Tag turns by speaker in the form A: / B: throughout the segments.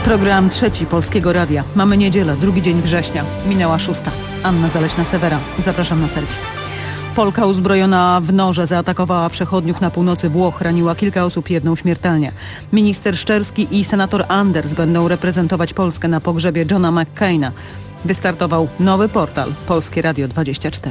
A: Program trzeci Polskiego Radia. Mamy niedzielę, drugi dzień września. Minęła 6. Anna Zaleśna-Sewera. Zapraszam na serwis. Polka uzbrojona w noże zaatakowała przechodniów na północy Włoch. Raniła kilka osób, jedną śmiertelnie. Minister Szczerski i senator Anders będą reprezentować Polskę na pogrzebie Johna McCaina. Wystartował nowy portal Polskie Radio 24.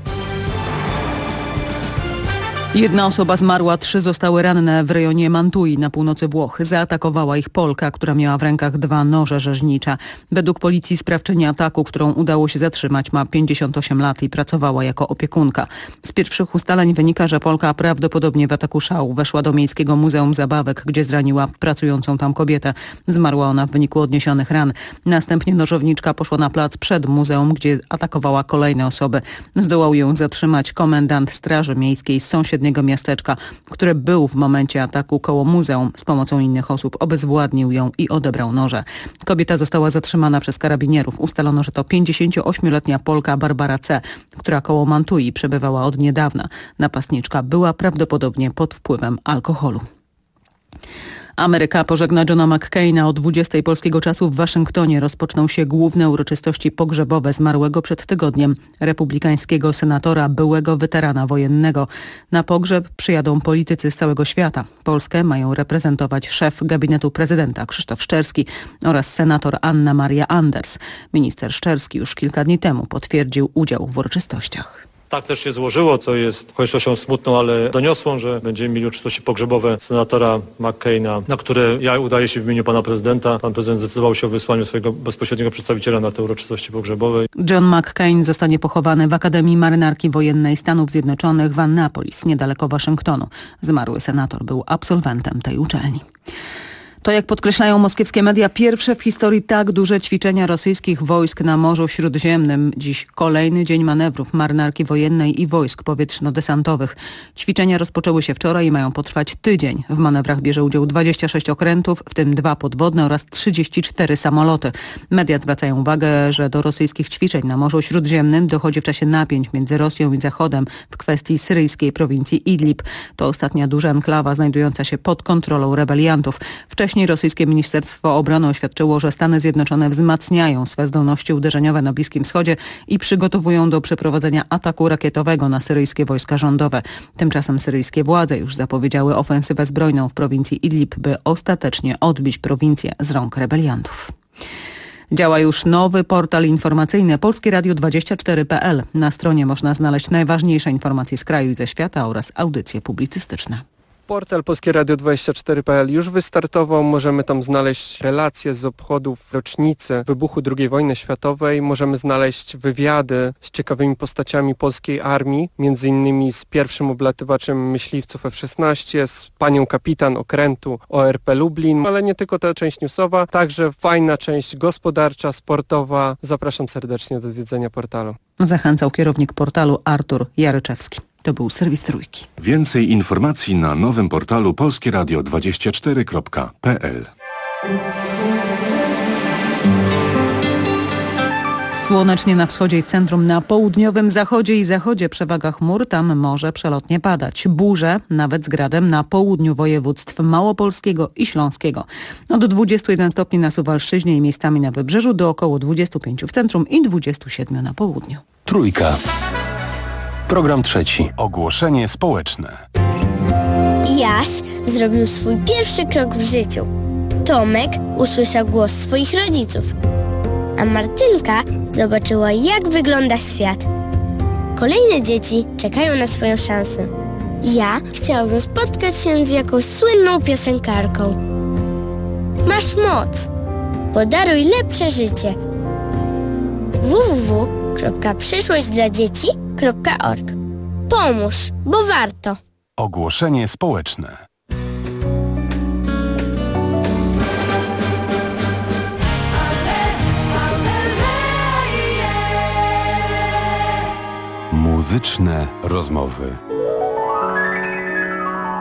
A: Jedna osoba zmarła, 3 zostały ranne w rejonie Mantui na północy Włoch. Zaatakowała ich Polka, która miała w rękach 2 noże rzeźnicze. Według policji sprawczyni ataku, którą udało się zatrzymać, ma 58 lat i pracowała jako opiekunka. Z pierwszych ustaleń wynika, że Polka prawdopodobnie w ataku szału weszła do Miejskiego Muzeum Zabawek, gdzie zraniła pracującą tam kobietę. Zmarła ona w wyniku odniesionych ran. Następnie nożowniczka poszła na plac przed muzeum, gdzie atakowała kolejne osoby. Zdołał ją zatrzymać komendant Straży Miejskiej z sąsiedniego miasteczka, który był w momencie ataku koło muzeum. Z pomocą innych osób obezwładnił ją i odebrał noże. Kobieta została zatrzymana przez karabinierów. Ustalono, że to 58-letnia Polka Barbara C., która koło Mantui przebywała od niedawna. Napastniczka była prawdopodobnie pod wpływem alkoholu. Ameryka pożegna Johna McCaina. O 20 polskiego czasu w Waszyngtonie rozpoczną się główne uroczystości pogrzebowe zmarłego przed tygodniem republikańskiego senatora, byłego weterana wojennego. Na pogrzeb przyjadą politycy z całego świata. Polskę mają reprezentować szef gabinetu prezydenta Krzysztof Szczerski oraz senator Anna Maria Anders. Minister Szczerski już kilka dni temu potwierdził udział w uroczystościach.
B: Tak też się złożyło, co jest okolicznością smutną, ale doniosłą, że będziemy mieli uroczystości pogrzebowe senatora McCaina, na które ja udaję się w imieniu pana prezydenta. Pan prezydent zdecydował się o wysłaniu swojego bezpośredniego przedstawiciela na te uroczystości pogrzebowe.
A: John McCain zostanie pochowany w Akademii Marynarki Wojennej Stanów Zjednoczonych w Annapolis, niedaleko Waszyngtonu. Zmarły senator był absolwentem tej uczelni. To, jak podkreślają moskiewskie media, pierwsze w historii tak duże ćwiczenia rosyjskich wojsk na Morzu Śródziemnym. Dziś kolejny dzień manewrów marynarki wojennej i wojsk powietrzno-desantowych. Ćwiczenia rozpoczęły się wczoraj i mają potrwać tydzień. W manewrach bierze udział 26 okrętów, w tym 2 podwodne oraz 34 samoloty. Media zwracają uwagę, że do rosyjskich ćwiczeń na Morzu Śródziemnym dochodzi w czasie napięć między Rosją i Zachodem w kwestii syryjskiej prowincji Idlib. To ostatnia duża enklawa znajdująca się pod kontrolą rebeliantów. Wcześniej rosyjskie Ministerstwo Obrony oświadczyło, że Stany Zjednoczone wzmacniają swe zdolności uderzeniowe na Bliskim Wschodzie i przygotowują do przeprowadzenia ataku rakietowego na syryjskie wojska rządowe. Tymczasem syryjskie władze już zapowiedziały ofensywę zbrojną w prowincji Idlib, by ostatecznie odbić prowincję z rąk rebeliantów. Działa już nowy portal informacyjny polskieradio24.pl. Na stronie można znaleźć najważniejsze informacje z kraju i ze świata oraz audycje publicystyczne.
C: Portal Polskie Radio 24.pl już wystartował. Możemy tam znaleźć relacje z obchodów rocznicy wybuchu II wojny światowej. Możemy znaleźć wywiady z ciekawymi postaciami polskiej armii, między innymi z pierwszym oblatywaczem myśliwców F-16, z panią kapitan okrętu ORP Lublin, ale nie tylko ta część newsowa, także fajna część gospodarcza, sportowa. Zapraszam serdecznie do odwiedzenia portalu.
A: Zachęcał kierownik portalu Artur Jaryczewski. To był serwis Trójki.
D: Więcej informacji na nowym portalu polskieradio24.pl.
A: Słonecznie na wschodzie i w centrum, na południowym zachodzie i zachodzie przewaga chmur, tam może przelotnie padać. Burze, nawet z gradem, na południu województw małopolskiego i śląskiego. Od 21 stopni na Suwalszczyźnie i miejscami na wybrzeżu do około 25 w centrum i 27 na południu.
E: Trójka. Program trzeci.
D: Ogłoszenie społeczne.
F: Jaś zrobił swój pierwszy krok w życiu. Tomek usłyszał głos swoich rodziców. A Martynka zobaczyła, jak wygląda świat. Kolejne dzieci czekają na swoją szansę. Ja chciałabym spotkać się z jakąś słynną piosenkarką. Masz moc. Podaruj lepsze życie. www.przyszłośćdladzieci.org. Pomóż, bo warto.
D: Ogłoszenie społeczne. Muzyczne rozmowy.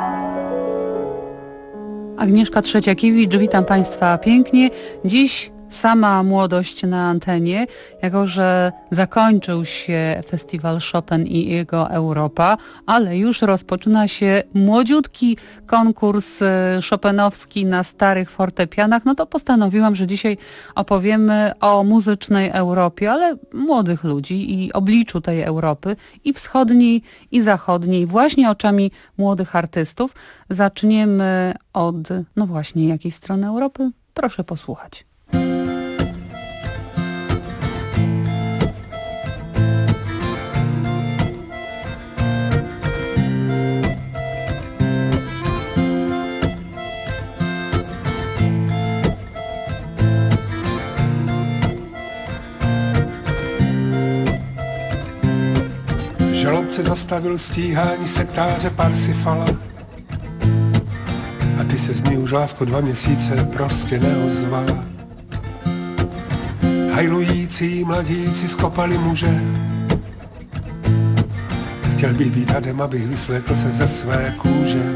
G: Agnieszka Trzeciakiewicz, witam Państwa pięknie. Dziś sama młodość na antenie, jako że zakończył się festiwal Chopin i jego Europa, ale już rozpoczyna się młodziutki konkurs chopinowski na starych fortepianach, no to postanowiłam, że dzisiaj opowiemy o muzycznej Europie, ale młodych ludzi i obliczu tej Europy, i wschodniej, i zachodniej, właśnie oczami młodych artystów. Zaczniemy od, no właśnie, jakiej strony Europy? Proszę posłuchać.
H: Žalobce zastavil stíhání sektáře Parsifala. A ty se z ní už, lásko, 2 měsíce prostě neozvala. Hajlující mladíci skopali muže. Chtěl bych být hadem, abych vysvlékl se ze své kůže.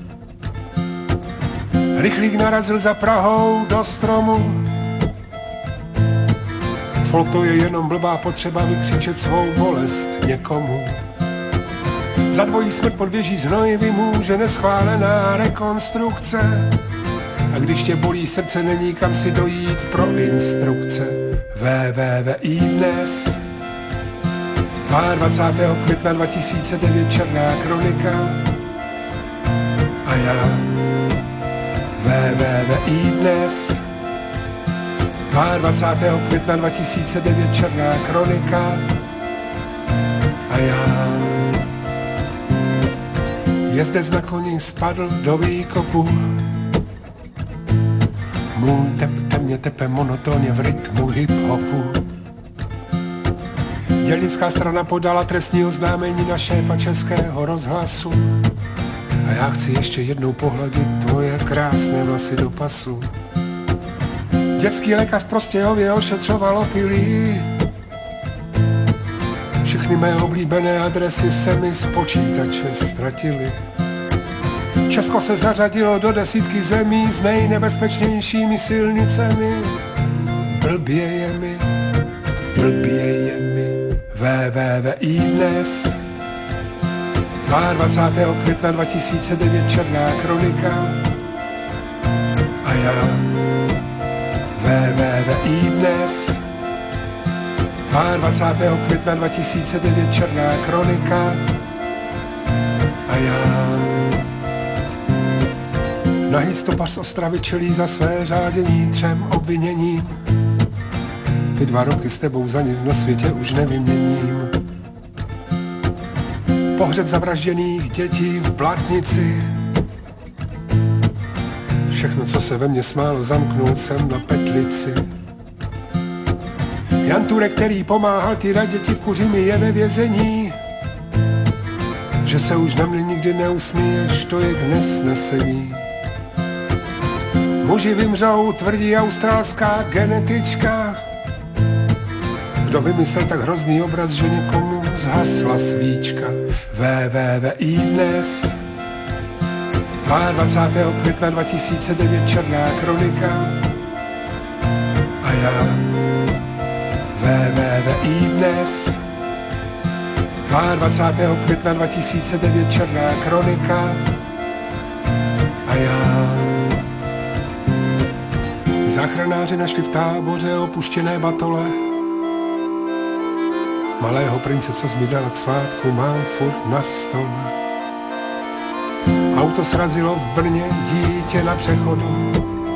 H: Rychlík narazil za Prahou do stromu. Folk to je jenom blbá potřeba vykřičet svou bolest někomu. Za dvojí smrt pod věží znoj vymůže neschválená rekonstrukce. A když tě bolí srdce, není kam si dojít pro instrukce. VVVI dnes 22. května 2009 černá kronika. A já VVVI dnes 22. května 2009 černá kronika. A já jezdec na koni spadl do výkopu. Můj tep mě tepe monotónně v rytmu hip-hopu. Dělnická strana podala trestní oznámení na šéfa Českého rozhlasu. A já chci ještě jednou pohladit tvoje krásné vlasy do pasu. Dětský lékař v Prostějově ošetřoval opilí. Všechny mé oblíbené adresy se mi z počítače ztratily. Česko se zařadilo do 10 zemí s nejnebezpečnějšími silnicemi. Blbě je mi, VVVI dnes 22. května 2009 černá kronika. A já VVVI dnes 22. května 2009 černá kronika. A já nahý stopař z Ostravy čelí za své řádění 3 obviněním. Ty 2 roky s tebou za nic na světě už nevyměním. Pohřeb zavražděných dětí v Blatnici. Všechno, co se ve mně smálo, zamknul jsem na petlici. Jan Turek, který pomáhal týrat děti v Kuřimi, je ve vězení. Že se už na mě nikdy neusmíješ, to je k nesnesení. Muži vymřou, tvrdí australská genetička. Kdo vymyslel tak hrozný obraz, že někomu zhasla svíčka. VVVI dnes 22. května 2009 černá kronika. A já VVVI dnes 22. května 2009 černá kronika. A já záchranáři našli v Táboře opuštěné batole. Malého prince, co zmizela k svátku, mám furt na stole. Auto srazilo v Brně dítě na přechodu.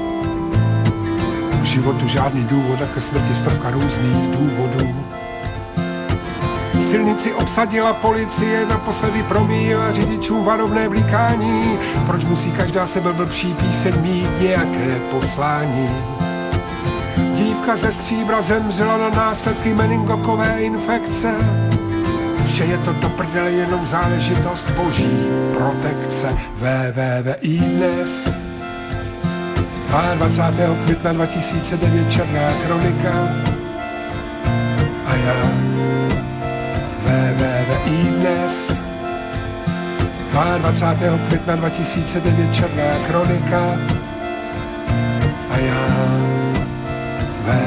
H: K životu žádný důvod a ke smrti 100 různých důvodů. Silnici obsadila policie, naposledy promíjela řidičům varovné blikání. Proč musí každá sebeblbší píseň mít nějaké poslání? Dívka ze Stříbra zemřela na následky meningokové infekce. Vše je to do prdele jenom záležitost boží protekce. VVVI dnes 22. května 2009 černá kronika. A já VVVI dnes 22. května 2009 černá kronika. A já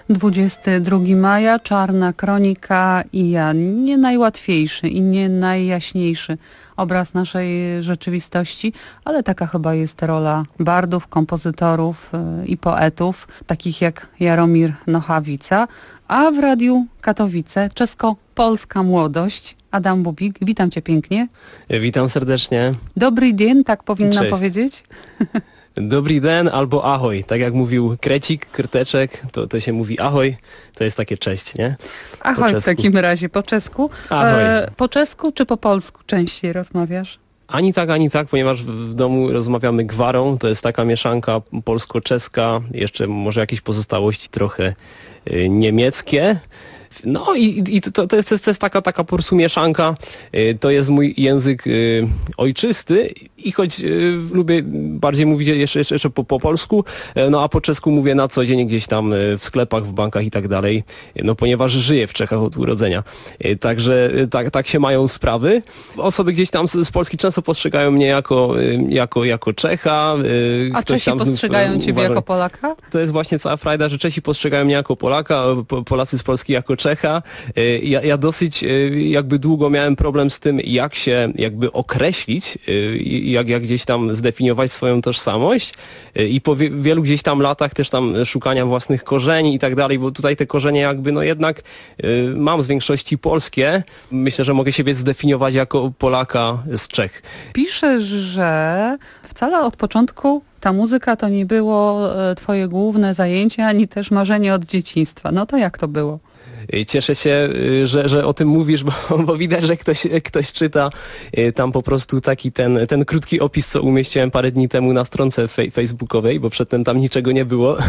G: 22 maja, Czarna Kronika i ja. Nie najłatwiejszy i nie najjaśniejszy obraz naszej rzeczywistości, ale taka chyba jest rola bardów, kompozytorów i poetów, takich jak Jaromir Nochawica, a w Radiu Katowice czesko-polska młodość. Adam Bubik, witam cię pięknie.
I: Witam serdecznie.
G: Dobry dzień, tak powinnam powiedzieć.
I: Dobry den albo ahoj. Tak jak mówił Krecik, Krteczek, to się mówi ahoj. To jest takie cześć, nie?
G: Ahoj w takim razie, po czesku.
I: Ahoj.
G: Po czesku czy po polsku częściej rozmawiasz?
I: Ani tak, ponieważ w domu rozmawiamy gwarą. To jest taka mieszanka polsko-czeska, jeszcze może jakieś pozostałości trochę niemieckie. No i to jest taka po prostu mieszanka. To jest mój język ojczysty i choć lubię bardziej mówić jeszcze po polsku, no a po czesku mówię na co dzień gdzieś tam w sklepach, w bankach i tak dalej, no ponieważ żyję w Czechach od urodzenia. Także tak się mają sprawy. Osoby gdzieś tam z Polski często postrzegają mnie jako Czecha.
G: A Czesi postrzegają ciebie jako Polaka?
I: To jest właśnie cała frajda, że Czesi postrzegają mnie jako Polaka, Polacy z Polski jako Czecha. Ja dosyć jakby długo miałem problem z tym, jak się jakby określić, jak gdzieś tam zdefiniować swoją tożsamość i po wielu gdzieś tam latach też tam szukania własnych korzeni i tak dalej, bo tutaj te korzenie jakby no jednak mam z większości polskie. Myślę, że mogę siebie zdefiniować jako Polaka z Czech.
G: Piszesz, że wcale od początku ta muzyka to nie było twoje główne zajęcie, ani też marzenie od dzieciństwa. No to jak to było?
I: Cieszę się, że o tym mówisz, bo widać, że ktoś czyta tam po prostu taki ten krótki opis, co umieściłem parę dni temu na stronce facebookowej, bo przedtem tam niczego nie było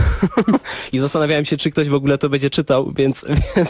I: i zastanawiałem się, czy ktoś w ogóle to będzie czytał, więc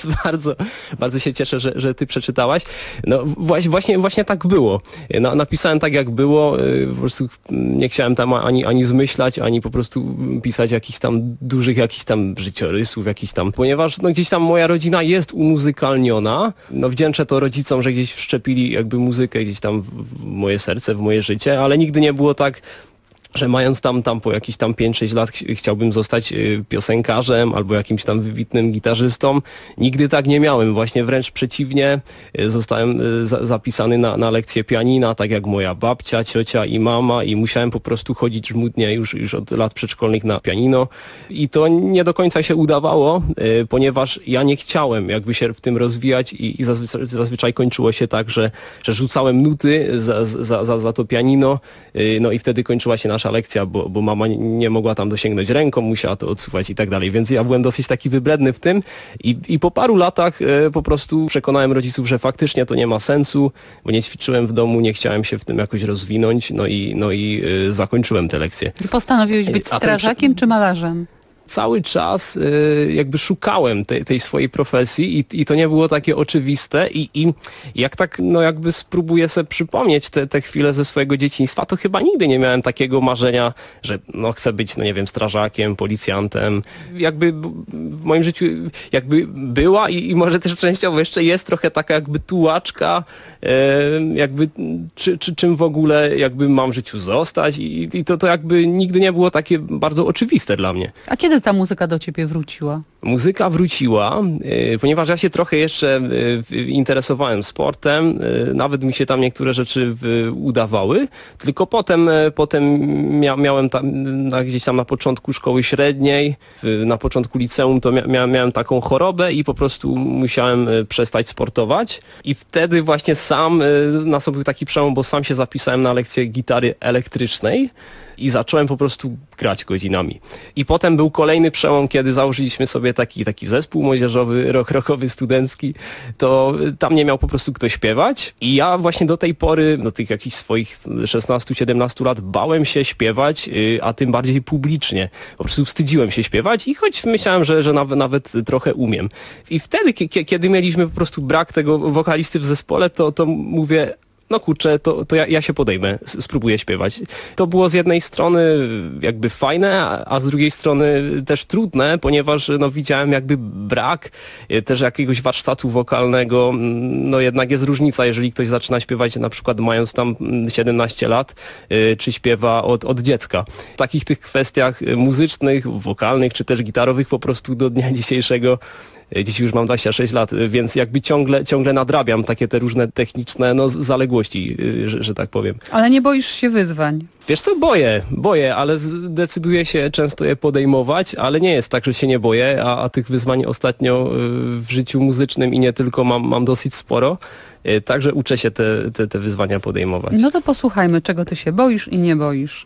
I: bardzo się cieszę, że ty przeczytałaś. No właśnie tak było. Napisałem tak, jak było, po prostu nie chciałem tam ani zmyślać, ani po prostu pisać jakichś tam dużych jakichś tam życiorysów, ponieważ no gdzieś tam moja rodzina jest umuzykalniona. No wdzięczę to rodzicom, że gdzieś wszczepili jakby muzykę gdzieś tam w moje serce, w moje życie, ale nigdy nie było tak, że mając tam po jakieś tam 5-6 lat chciałbym zostać piosenkarzem albo jakimś tam wybitnym gitarzystą. Nigdy tak nie miałem. Właśnie wręcz przeciwnie. Zostałem zapisany na lekcję pianina, tak jak moja babcia, ciocia i mama i musiałem po prostu chodzić żmudnie już od lat przedszkolnych na pianino. I to nie do końca się udawało, ponieważ ja nie chciałem jakby się w tym rozwijać i zazwyczaj kończyło się tak, że rzucałem nuty za to pianino, no i wtedy kończyła się nasza lekcja, bo mama nie mogła tam dosięgnąć ręką, musiała to odsuwać i tak dalej. Więc ja byłem dosyć taki wybredny w tym i po paru latach po prostu przekonałem rodziców, że faktycznie to nie ma sensu, bo nie ćwiczyłem w domu, nie chciałem się w tym jakoś rozwinąć, no i zakończyłem te lekcje.
G: Postanowiłeś być strażakiem czy malarzem?
I: Cały czas jakby szukałem tej swojej profesji i to nie było takie oczywiste i jak tak no jakby spróbuję sobie przypomnieć te chwile ze swojego dzieciństwa, to chyba nigdy nie miałem takiego marzenia, że no chcę być, no nie wiem, strażakiem, policjantem. Jakby w moim życiu jakby była i może też częściowo jeszcze jest trochę taka jakby tułaczka, jakby czym w ogóle jakby mam w życiu zostać i to jakby nigdy nie było takie bardzo oczywiste dla mnie.
G: A kiedy ta muzyka do ciebie wróciła?
I: Muzyka wróciła, ponieważ ja się trochę jeszcze interesowałem sportem, nawet mi się tam niektóre rzeczy udawały, tylko potem miałem tam, gdzieś tam na początku szkoły średniej, na początku liceum to miałem taką chorobę i po prostu musiałem przestać sportować i wtedy właśnie sam nastąpił taki przełom, bo sam się zapisałem na lekcję gitary elektrycznej i zacząłem po prostu grać godzinami. I potem był kolejny przełom, kiedy założyliśmy sobie taki zespół młodzieżowy, rockowy, studencki, to tam nie miał po prostu kto śpiewać i ja właśnie do tej pory, do tych jakichś swoich 16-17 lat bałem się śpiewać, a tym bardziej publicznie. Po prostu wstydziłem się śpiewać i choć myślałem, że nawet trochę umiem. I wtedy, kiedy mieliśmy po prostu brak tego wokalisty w zespole, to mówię, no kurczę, to ja się podejmę, spróbuję śpiewać. To było z jednej strony jakby fajne, a z drugiej strony też trudne, ponieważ no widziałem jakby brak też jakiegoś warsztatu wokalnego. No jednak jest różnica, jeżeli ktoś zaczyna śpiewać na przykład mając tam 17 lat, czy śpiewa od dziecka. W takich tych kwestiach muzycznych, wokalnych, czy też gitarowych po prostu do dnia dzisiejszego, dziś już mam 26 lat, więc jakby ciągle nadrabiam takie te różne techniczne zaległości, że tak powiem.
G: Ale nie boisz się wyzwań?
I: Wiesz co, boję, ale decyduję się często je podejmować, ale nie jest tak, że się nie boję, a tych wyzwań ostatnio w życiu muzycznym i nie tylko mam dosyć sporo, także uczę się te wyzwania podejmować.
G: No to posłuchajmy, czego ty się boisz i nie boisz.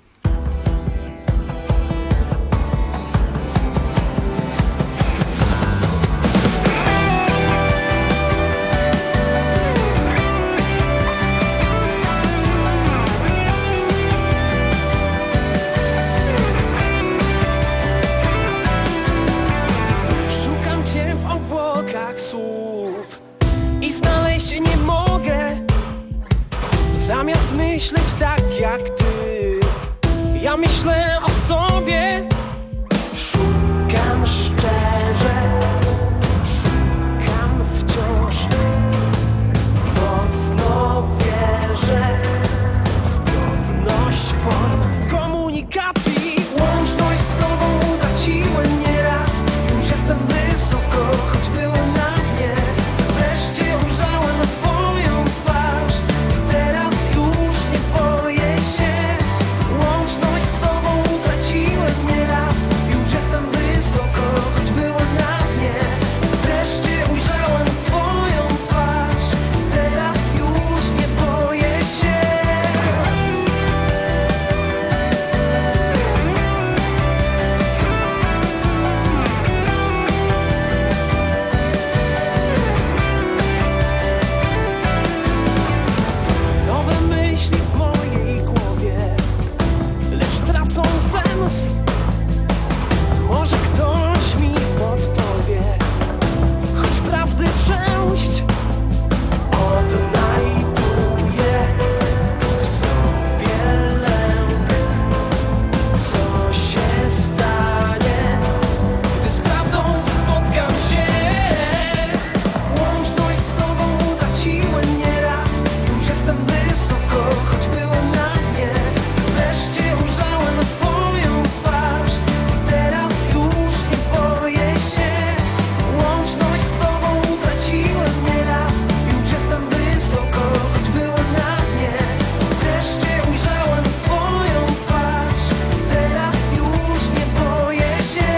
J: Zamiast myśleć tak jak ty, ja myślę o sobie. Szukam szczerze, szukam wciąż. Mocno wierzę w zgodność form komunikacji. Łączność z tobą utraciłem nieraz. Już jestem wysoko, choć byłem na dnie. Wreszcie ujrzałem na twoją twarz. Teraz już nie boję się. Łączność z tobą utraciłem nieraz. Już jestem wysoko, choć byłem na dnie. Wreszcie ujrzałem twoją twarz. Teraz już nie boję się. Nowe myśli w mojej głowie, lecz tracą sens. Może ktoś mi podpowie, choć prawdy część odnajduję w sobie lęk. Co się stanie, gdy z prawdą spotkam się? Łączność z tobą utraciłem nieraz. Już jestem wysoko, choć byłem na dnie. Wreszcie ujrzałem na twoją twarz. I teraz już nie boję się. Łączność z tobą utraciłem nieraz. Już jestem wysoko, choć byłem na dnie. Wreszcie ujrzałem twoją twarz. I teraz już nie boję się.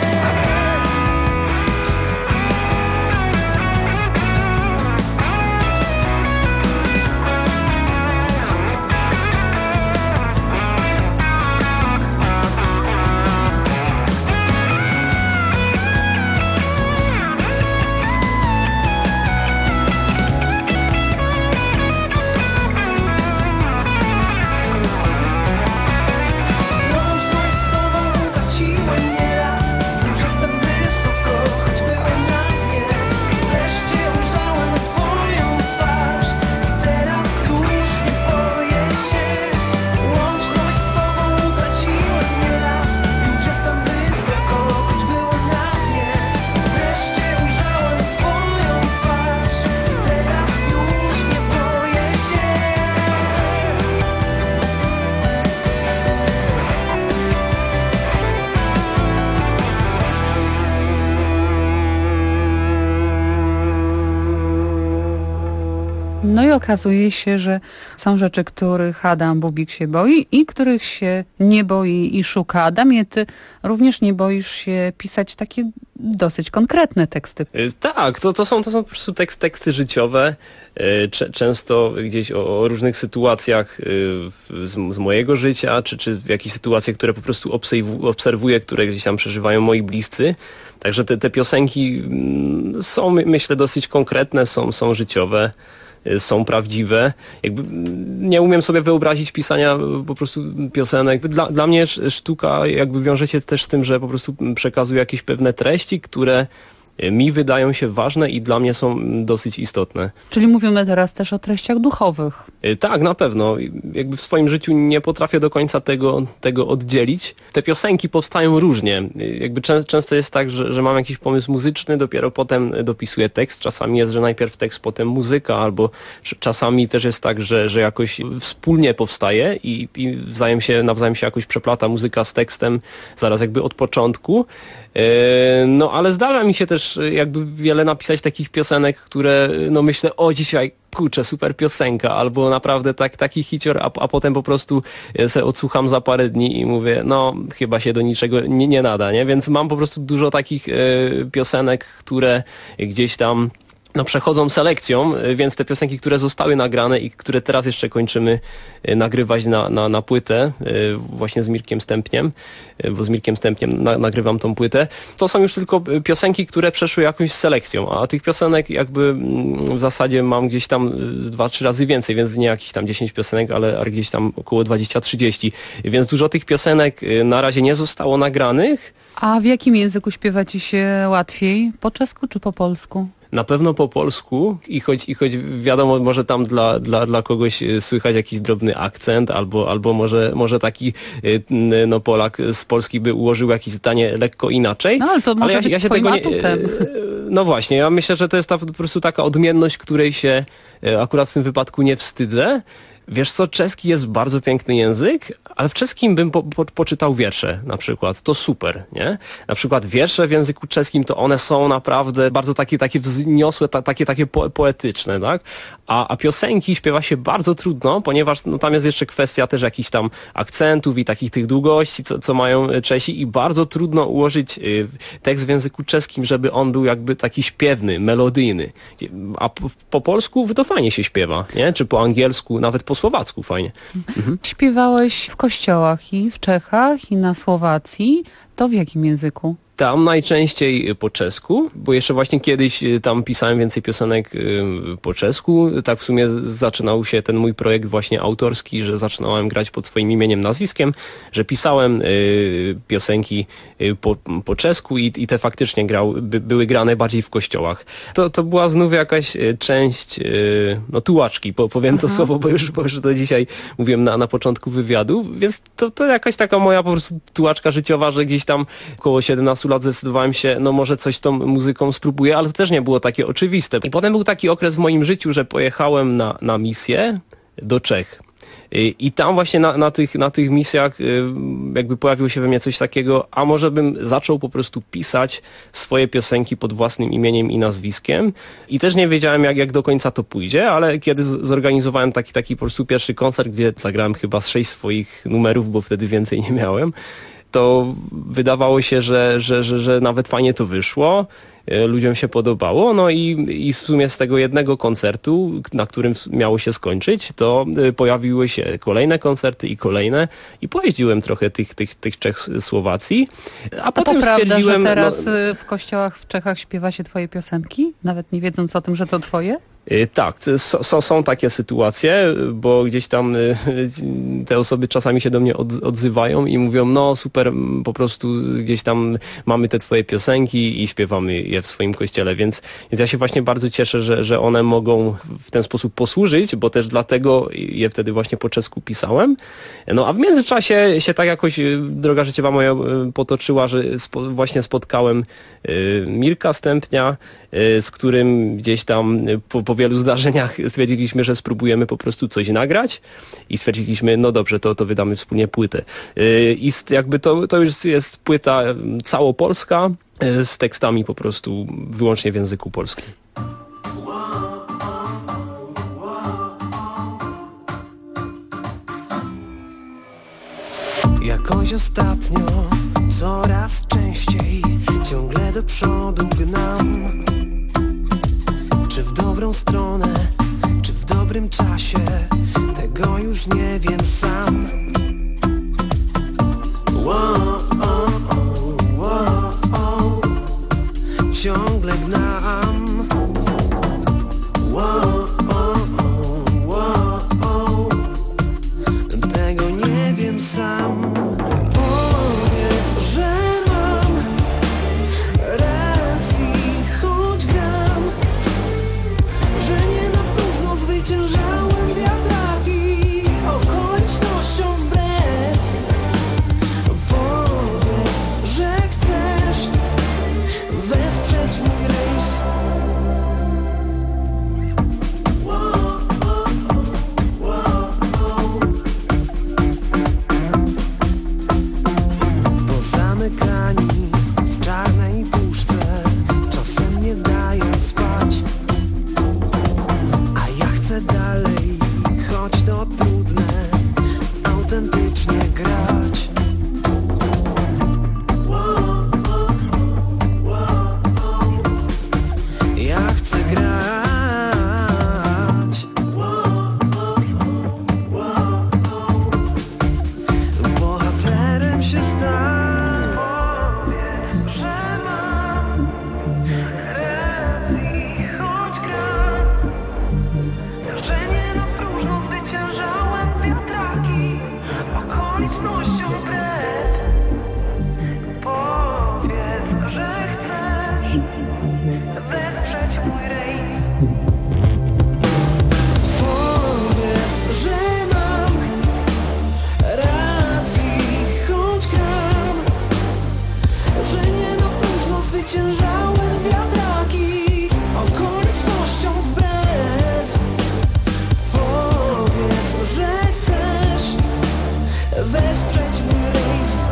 J: Łączność z tobą utraciłem nieraz. Już jestem wysoko, choć byłem na dnie. Wreszcie ujrzałem twoją twarz. I teraz już nie boję się. Łączność z tobą utraciłem nieraz. Już jestem wysoko, choć byłem na dnie. Wreszcie ujrzałem twoją twarz. I teraz już nie boję się.
G: No i okazuje się, że są rzeczy, których Adam Bubik się boi i których się nie boi i szuka. Adamie, ty również nie boisz się pisać takie dosyć konkretne teksty.
I: Tak, to są po prostu teksty życiowe, często gdzieś o różnych sytuacjach z mojego życia, czy w jakichś sytuacjach, które po prostu obserwuję, które gdzieś tam przeżywają moi bliscy. Także te piosenki są, myślę, dosyć konkretne, są życiowe, są prawdziwe. Jakby nie umiem sobie wyobrazić pisania po prostu piosenek. Dla mnie sztuka jakby wiąże się też z tym, że po prostu przekazuję jakieś pewne treści, które mi wydają się ważne i dla mnie są dosyć istotne.
G: Czyli mówimy teraz też o treściach duchowych.
I: Tak, na pewno. Jakby w swoim życiu nie potrafię do końca tego oddzielić. Te piosenki powstają różnie. Jakby często jest tak, że mam jakiś pomysł muzyczny, dopiero potem dopisuję tekst. Czasami jest, że najpierw tekst, potem muzyka, albo czasami też jest tak, że jakoś wspólnie powstaje i nawzajem się jakoś przeplata muzyka z tekstem zaraz jakby od początku. No ale zdarza mi się też jakby wiele napisać takich piosenek, które no myślę, o dzisiaj kurczę, super piosenka, albo naprawdę taki hicior, a potem po prostu se odsłucham za parę dni i mówię, no chyba się do niczego nie nada, nie? Więc mam po prostu dużo takich piosenek, które gdzieś tam przechodzą selekcją, więc te piosenki, które zostały nagrane i które teraz jeszcze kończymy nagrywać na płytę, właśnie z Mirkiem Stępniem, bo z Mirkiem Stępniem nagrywam tą płytę, to są już tylko piosenki, które przeszły jakąś selekcją, a tych piosenek jakby w zasadzie mam gdzieś tam 2-3 razy więcej, więc nie jakieś tam 10 piosenek, ale gdzieś tam około 20-30, więc dużo tych piosenek na razie nie zostało nagranych.
G: A w jakim języku śpiewa ci się łatwiej? Po czesku czy po polsku?
I: Na pewno po polsku i choć wiadomo, może tam dla kogoś słychać jakiś drobny akcent, albo może taki Polak z Polski by ułożył jakieś zdanie lekko inaczej.
G: No ale to może być twoim atutem.
I: No właśnie, ja myślę, że to jest po prostu taka odmienność, której się akurat w tym wypadku nie wstydzę. Wiesz co, czeski jest bardzo piękny język, ale w czeskim bym poczytał wiersze na przykład. To super, nie? Na przykład wiersze w języku czeskim to one są naprawdę bardzo takie wzniosłe, takie poetyczne, tak? A piosenki śpiewa się bardzo trudno, ponieważ tam jest jeszcze kwestia też jakichś tam akcentów i takich tych długości, co mają Czesi i bardzo trudno ułożyć tekst w języku czeskim, żeby on był jakby taki śpiewny, melodyjny. A po polsku to fajnie się śpiewa, nie? Czy po angielsku, nawet po słowacku fajnie. Mhm.
G: Śpiewałeś w kościołach i w Czechach i na Słowacji. To w jakim języku?
I: Tam najczęściej po czesku, bo jeszcze właśnie kiedyś tam pisałem więcej piosenek po czesku. Tak w sumie zaczynał się ten mój projekt właśnie autorski, że zaczynałem grać pod swoim imieniem, nazwiskiem, że pisałem piosenki po czesku i te faktycznie były grane bardziej w kościołach. To była znów jakaś część tułaczki, powiem to słowo, bo już to dzisiaj mówiłem na początku wywiadu, więc to jakaś taka moja po prostu tułaczka życiowa, że gdzieś tam około 17 lat zdecydowałem się, może coś z tą muzyką spróbuję, ale to też nie było takie oczywiste. I potem był taki okres w moim życiu, że pojechałem na misję do Czech. I tam właśnie na tych misjach jakby pojawiło się we mnie coś takiego, a może bym zaczął po prostu pisać swoje piosenki pod własnym imieniem i nazwiskiem. I też nie wiedziałem, jak do końca to pójdzie, ale kiedy zorganizowałem taki po prostu pierwszy koncert, gdzie zagrałem chyba 6 swoich numerów, bo wtedy więcej nie miałem, to wydawało się, że nawet fajnie to wyszło, ludziom się podobało, no i w sumie z tego jednego koncertu, na którym miało się skończyć, to pojawiły się kolejne koncerty i kolejne i pojeździłem trochę tych Czech Słowacji, a potem
G: to prawda,
I: stwierdziłem...
G: że teraz w kościołach w Czechach śpiewa się twoje piosenki? Nawet nie wiedząc o tym, że to twoje?
I: Tak, są takie sytuacje, bo gdzieś tam te osoby czasami się do mnie odzywają i mówią, no super, po prostu gdzieś tam mamy te twoje piosenki i śpiewamy je w swoim kościele, więc ja się właśnie bardzo cieszę, że one mogą w ten sposób posłużyć, bo też dlatego je wtedy właśnie po czesku pisałem. No a w międzyczasie się tak jakoś droga życiowa moja potoczyła, że właśnie spotkałem Mirka Stępnia, z którym gdzieś tam po wielu zdarzeniach stwierdziliśmy, że spróbujemy po prostu coś nagrać i stwierdziliśmy, no dobrze, to wydamy wspólnie płytę. I jakby to już jest płyta całopolska z tekstami po prostu wyłącznie w języku polskim.
J: Jakoś ostatnio, coraz częściej, ciągle do przodu gnam. Czy w dobrą stronę, czy w dobrym czasie, tego już nie wiem sam. Ciągle gnam. Tego nie wiem sam. Powiedz, że mam racji. zamykani w czarnej puszce, czasem nie dają spać. A ja chcę dalej, choć to trudne, autentycznie grać. Ja chcę grać. Bohaterem się stać. Powiedz, że mam racji, choć gram. Że nie na próżno zwyciężałem wiatraki, okolicznościom wbrew. Powiedz, że chcesz wesprzeć mój rejs. Powiedz, że mam racji, choć gram. Że nie na próżno zwyciężałem wiatraki, okolicznościom wbrew. Powiedz, że chcesz wesprzeć mój rejs.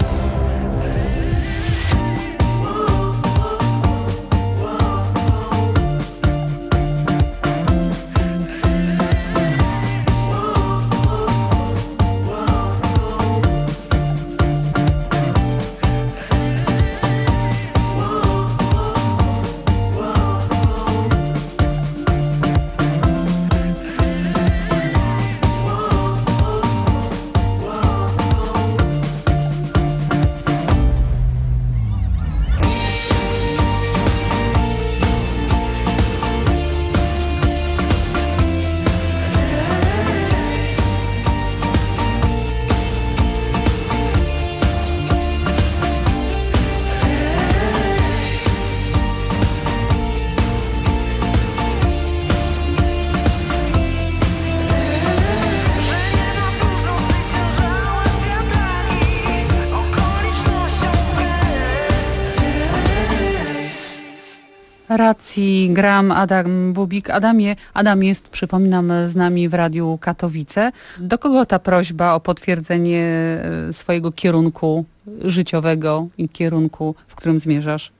G: Racji gram, Adam Bubik. Adam jest, przypominam, z nami w Radiu Katowice. Do kogo ta prośba o potwierdzenie swojego kierunku życiowego i kierunku, w którym zmierzasz?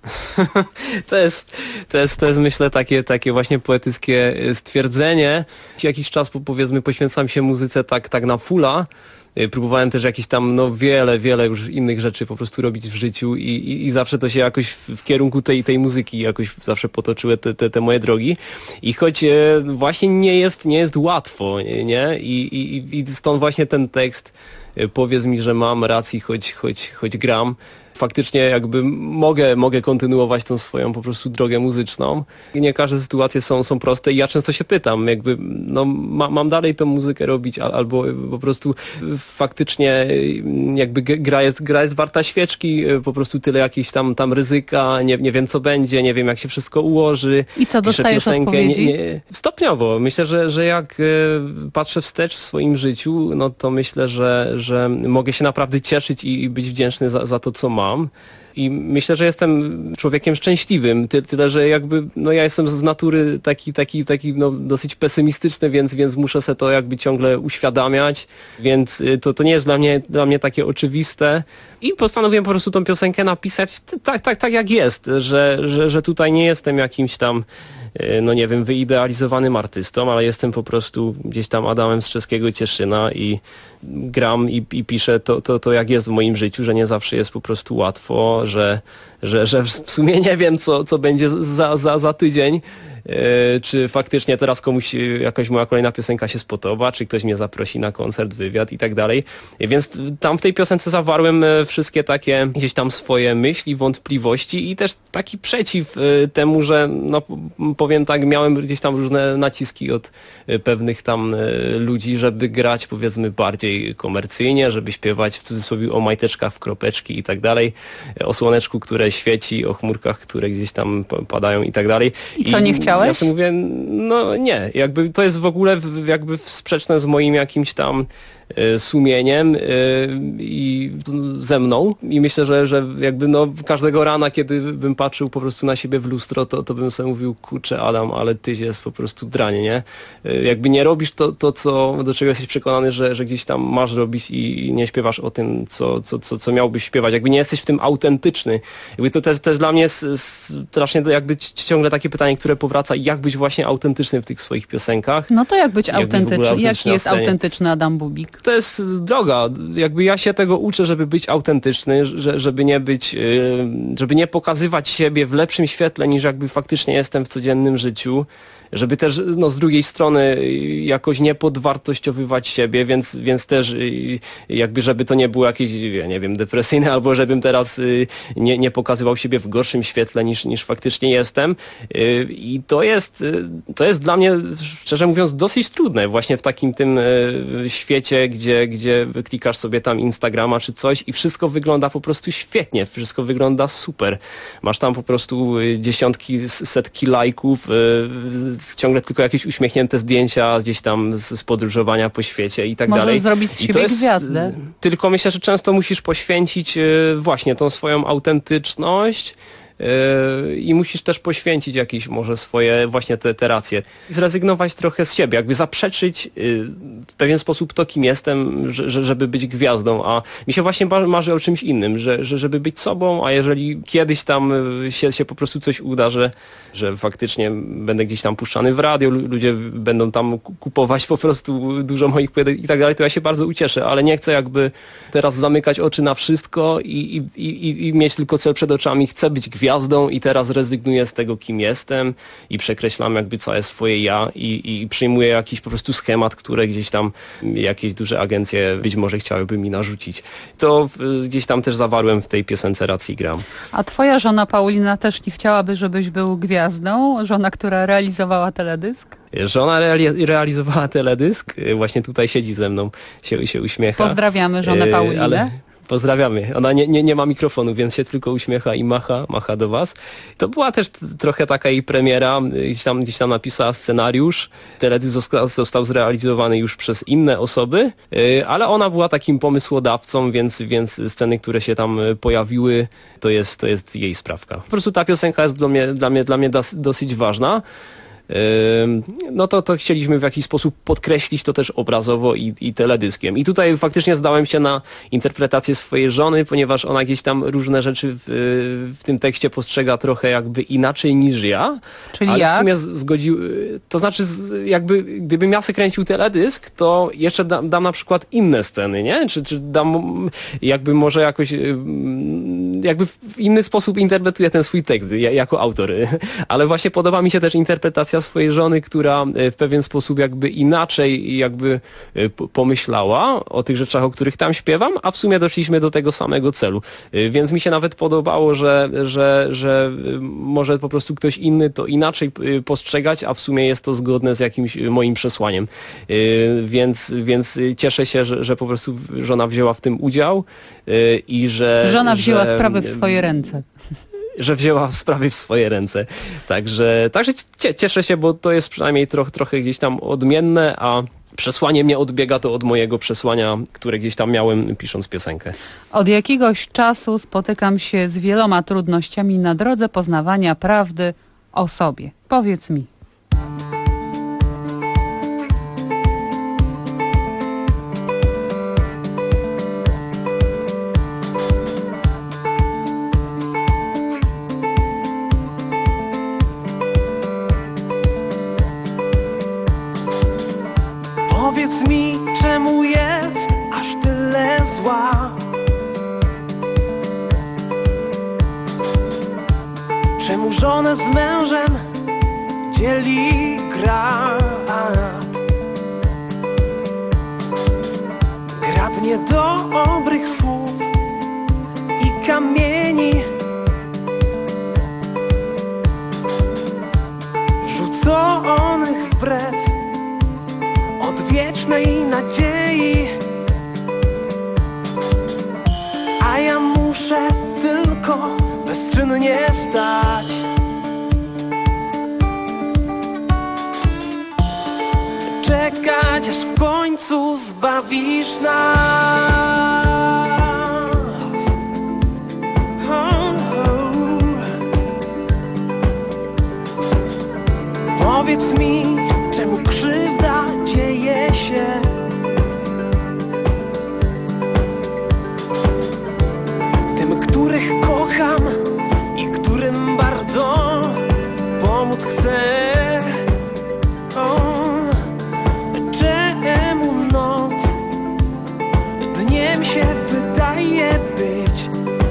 I: To jest myślę takie właśnie poetyckie stwierdzenie. Jakiś czas powiedzmy poświęcam się muzyce tak na fulla. Próbowałem też jakieś tam wiele już innych rzeczy po prostu robić w życiu i zawsze to się jakoś w kierunku tej muzyki jakoś zawsze potoczyły te moje drogi. I choć właśnie nie jest łatwo, nie? I stąd właśnie ten tekst, powiedz mi, że mam racji, choć gram. Faktycznie jakby mogę kontynuować tą swoją po prostu drogę muzyczną. Nie każde sytuacje są proste i ja często się pytam, jakby mam dalej tą muzykę robić, albo po prostu faktycznie jakby gra jest warta świeczki, po prostu tyle jakichś tam ryzyka, nie wiem co będzie, nie wiem jak się wszystko ułoży.
G: I co, dostajesz odpowiedzi?
I: Stopniowo. Myślę, że jak patrzę wstecz w swoim życiu, no to myślę, że mogę się naprawdę cieszyć i być wdzięczny za to, co mam. I myślę, że jestem człowiekiem szczęśliwym, tyle, że jakby, ja jestem z natury taki dosyć pesymistyczny, więc muszę sobie to jakby ciągle uświadamiać, więc to nie jest dla mnie takie oczywiste. I postanowiłem po prostu tą piosenkę napisać tak jak jest, że tutaj nie jestem jakimś tam, nie wiem, wyidealizowanym artystą, ale jestem po prostu gdzieś tam Adamem z czeskiego Cieszyna i gram i piszę to jak jest w moim życiu, że nie zawsze jest po prostu łatwo, że w sumie nie wiem co będzie za tydzień, czy faktycznie teraz komuś jakaś moja kolejna piosenka się spodoba, czy ktoś mnie zaprosi na koncert, wywiad i tak dalej. Więc tam w tej piosence zawarłem wszystkie takie gdzieś tam swoje myśli, wątpliwości i też taki przeciw temu, że powiem tak, miałem gdzieś tam różne naciski od pewnych tam ludzi, żeby grać powiedzmy bardziej komercyjnie, żeby śpiewać w cudzysłowie o majteczkach w kropeczki i tak dalej, o słoneczku, które świeci, o chmurkach, które gdzieś tam padają i tak dalej.
G: I co, nie chciałeś?
I: Ja sobie mówię, nie, jakby to jest w ogóle jakby sprzeczne z moim jakimś tam sumieniem i ze mną. I myślę, że jakby każdego rana, kiedy bym patrzył po prostu na siebie w lustro, to bym sobie mówił, kurczę Adam, ale tyś jest po prostu dranie, nie? Jakby nie robisz to do czego jesteś przekonany, że gdzieś tam masz robić i nie śpiewasz o tym, co miałbyś śpiewać. Jakby nie jesteś w tym autentyczny. Jakby to też dla mnie jest strasznie jakby ciągle takie pytanie, które powraca, jak być właśnie autentyczny w tych swoich piosenkach.
G: No to jak być autentyczny? Jaki jest autentyczny Adam Bubik?
I: To jest droga. Jakby ja się tego uczę, żeby być autentyczny, żeby nie pokazywać siebie w lepszym świetle, niż jakby faktycznie jestem w codziennym życiu. Żeby też z drugiej strony jakoś nie podwartościowywać siebie, więc też jakby żeby to nie było jakieś, ja nie wiem, depresyjne, albo żebym teraz nie pokazywał siebie w gorszym świetle niż faktycznie jestem. I to jest dla mnie, szczerze mówiąc, dosyć trudne właśnie w takim tym świecie, gdzie klikasz sobie tam Instagrama czy coś i wszystko wygląda po prostu świetnie, wszystko wygląda super. Masz tam po prostu dziesiątki, setki lajków, ciągle tylko jakieś uśmiechnięte zdjęcia gdzieś tam z podróżowania po świecie i tak dalej.
G: Możesz zrobić z siebie gwiazdę.
I: Tylko myślę, że często musisz poświęcić właśnie tą swoją autentyczność i musisz też poświęcić jakieś może swoje właśnie te racje. Zrezygnować trochę z siebie, jakby zaprzeczyć w pewien sposób to, kim jestem, żeby być gwiazdą, a mi się właśnie marzy o czymś innym, żeby być sobą, a jeżeli kiedyś tam się po prostu coś uda, że faktycznie będę gdzieś tam puszczany w radio, ludzie będą tam kupować po prostu dużo moich płyt i tak dalej, to ja się bardzo ucieszę, ale nie chcę jakby teraz zamykać oczy na wszystko i mieć tylko cel przed oczami. Chcę być gwiazdą i teraz rezygnuję z tego, kim jestem i przekreślam jakby całe swoje ja i przyjmuję jakiś po prostu schemat, które gdzieś tam jakieś duże agencje być może chciałyby mi narzucić. To gdzieś tam też zawarłem w tej piosence Racji gram.
G: A twoja żona Paulina też nie chciałaby, żebyś był gwiazdą? Żona, która realizowała teledysk?
I: Żona realizowała teledysk, właśnie tutaj siedzi ze mną, się uśmiecha.
G: Pozdrawiamy żonę Paulinę.
I: Ale pozdrawiamy. Ona nie ma mikrofonu, więc się tylko uśmiecha i macha do was. To była też trochę taka jej premiera. Gdzieś tam napisała scenariusz. Teledysk został zrealizowany już przez inne osoby, ale ona była takim pomysłodawcą, więc sceny, które się tam pojawiły, to jest jej sprawka. Po prostu ta piosenka jest dla mnie dosyć ważna. No to chcieliśmy w jakiś sposób podkreślić to też obrazowo i teledyskiem. I tutaj faktycznie zdałem się na interpretację swojej żony, ponieważ ona gdzieś tam różne rzeczy w tym tekście postrzega trochę jakby inaczej niż ja.
G: Czyli
I: ale
G: jak?
I: w sumie to znaczy jakby gdybym ja sobie kręcił teledysk, to jeszcze dam na przykład inne sceny, nie? Czy dam jakby może jakoś jakby w inny sposób interpretuję ten swój tekst jako autor. Ale właśnie podoba mi się też interpretacja swojej żony, która w pewien sposób jakby inaczej jakby pomyślała o tych rzeczach, o których tam śpiewam, a w sumie doszliśmy do tego samego celu. Więc mi się nawet podobało, że może po prostu ktoś inny to inaczej postrzegać, a w sumie jest to zgodne z jakimś moim przesłaniem. Więc cieszę się, że po prostu żona wzięła w tym udział i że...
G: Żona wzięła sprawy w swoje ręce.
I: Że wzięła sprawy w swoje ręce. Także cieszę się, bo to jest przynajmniej trochę gdzieś tam odmienne, a przesłanie mnie odbiega to od mojego przesłania, które gdzieś tam miałem pisząc piosenkę.
G: Od jakiegoś czasu spotykam się z wieloma trudnościami na drodze poznawania prawdy o sobie. Powiedz mi.
J: Powiedz mi, czemu jest aż tyle zła? Czemu żonę z mężem dzieli grat? Grat niedobrych słów i kamieni rzuconych wbrew odwiecznej nadziei. A ja muszę tylko bezczynnie stać, czekać, aż w końcu zbawisz nas. Powiedz mi, czemu krzywda dzieje się? Tym, których kocham i którym bardzo pomóc chcę. Czemu noc dniem się wydaje być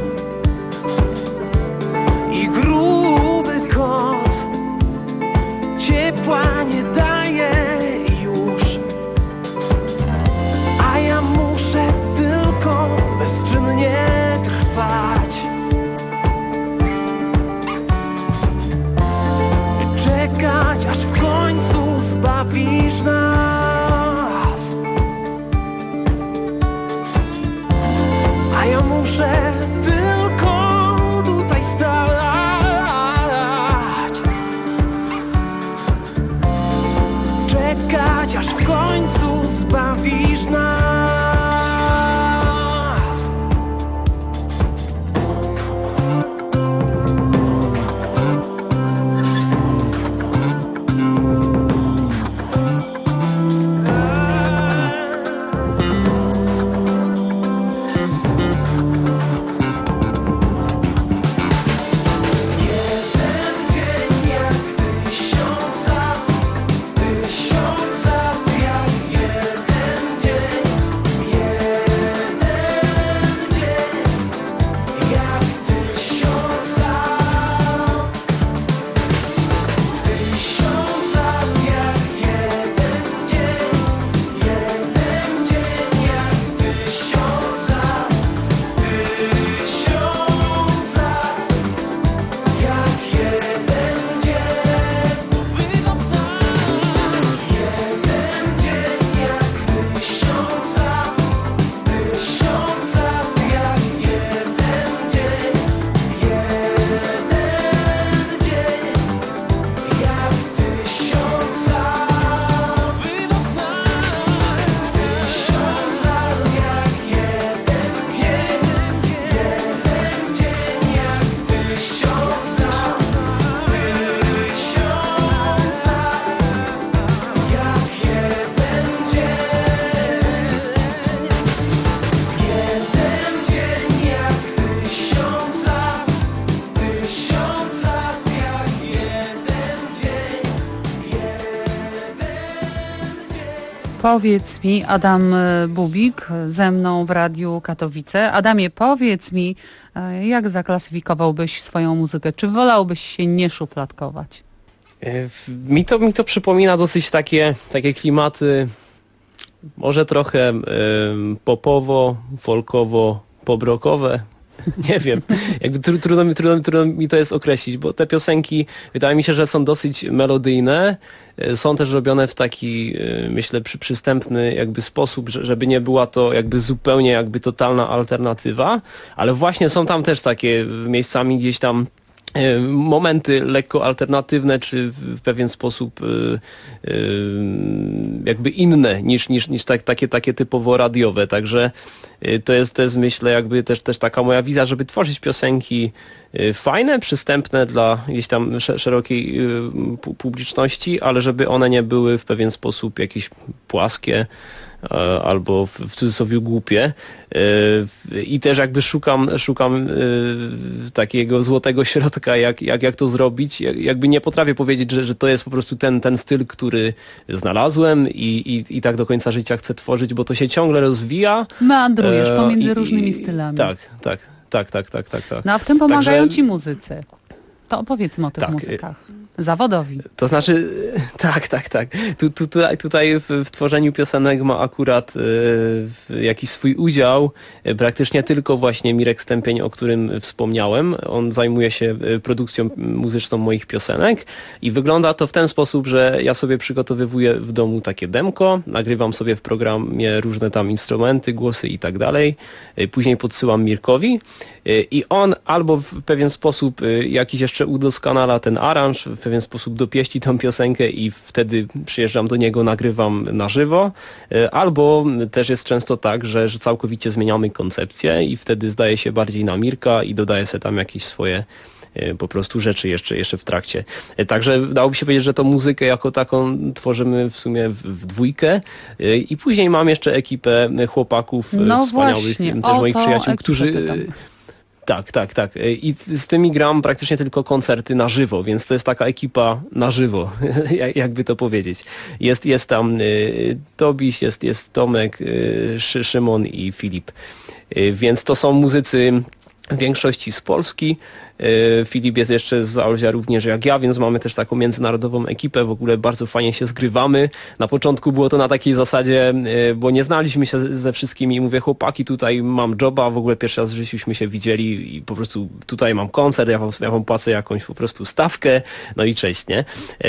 J: i gruby koc ciepła nie daje już, a ja muszę tylko bezczynnie trwać. Czekać, aż w końcu zbawisz nas, a ja muszę tylko tutaj stać. Czekać, aż w końcu zbawisz nas.
G: Powiedz mi, Adam Bubik ze mną w Radiu Katowice. Adamie, powiedz mi, jak zaklasyfikowałbyś swoją muzykę? Czy wolałbyś się nie szufladkować?
I: Mi to przypomina dosyć takie klimaty, może trochę popowo, folkowo, pobrokowe. Nie wiem, jakby trudno mi to jest określić, bo te piosenki wydaje mi się, że są dosyć melodyjne, są też robione w taki, myślę, przystępny jakby sposób, żeby nie była to jakby zupełnie jakby totalna alternatywa, ale właśnie są tam też takie miejscami gdzieś tam momenty lekko alternatywne, czy w pewien sposób jakby inne niż takie typowo radiowe. Także to jest myślę jakby też taka moja wizja, żeby tworzyć piosenki fajne, przystępne dla gdzieś tam szerokiej publiczności, ale żeby one nie były w pewien sposób jakieś płaskie albo w cudzysłowie głupie. I też jakby szukam takiego złotego środka, jak to zrobić. Jakby nie potrafię powiedzieć, że to jest po prostu ten styl, który znalazłem i tak do końca życia chcę tworzyć, bo to się ciągle rozwija.
G: Meandrujesz pomiędzy różnymi stylami.
I: Tak.
G: No a w tym pomagają ci muzycy. To opowiedzmy o tych muzykach. Zawodowi.
I: To znaczy, tak. Tutaj w tworzeniu piosenek ma akurat jakiś swój udział praktycznie tylko właśnie Mirek Stępień, o którym wspomniałem. On zajmuje się produkcją muzyczną moich piosenek i wygląda to w ten sposób, że ja sobie przygotowywuję w domu takie demko, nagrywam sobie w programie różne tam instrumenty, głosy i tak dalej. Później podsyłam Mirkowi i on albo w pewien sposób jakiś jeszcze udoskonala ten aranż, w pewien sposób dopieści tą piosenkę i wtedy przyjeżdżam do niego, nagrywam na żywo. Albo też jest często tak, że całkowicie zmieniamy koncepcję i wtedy zdaje się bardziej na Mirka i dodaje sobie tam jakieś swoje po prostu rzeczy jeszcze w trakcie. Także dałoby się powiedzieć, że tą muzykę jako taką tworzymy w sumie w dwójkę i później mam jeszcze ekipę chłopaków wspaniałych, też moich przyjaciół, którzy... Tak. I z tymi gram praktycznie tylko koncerty na żywo, więc to jest taka ekipa na żywo, jakby to powiedzieć. Jest tam Tobiś, jest Tomek, Szymon i Filip. Więc to są muzycy w większości z Polski. Filip jest jeszcze z Zaolzia również jak ja, więc mamy też taką międzynarodową ekipę. W ogóle bardzo fajnie się zgrywamy. Na początku było to na takiej zasadzie, bo nie znaliśmy się ze wszystkimi i mówię, chłopaki, tutaj mam joba, w ogóle pierwszy raz w życiuśmy się widzieli i po prostu tutaj mam koncert, ja wam płacę jakąś po prostu stawkę, no i cześć, nie?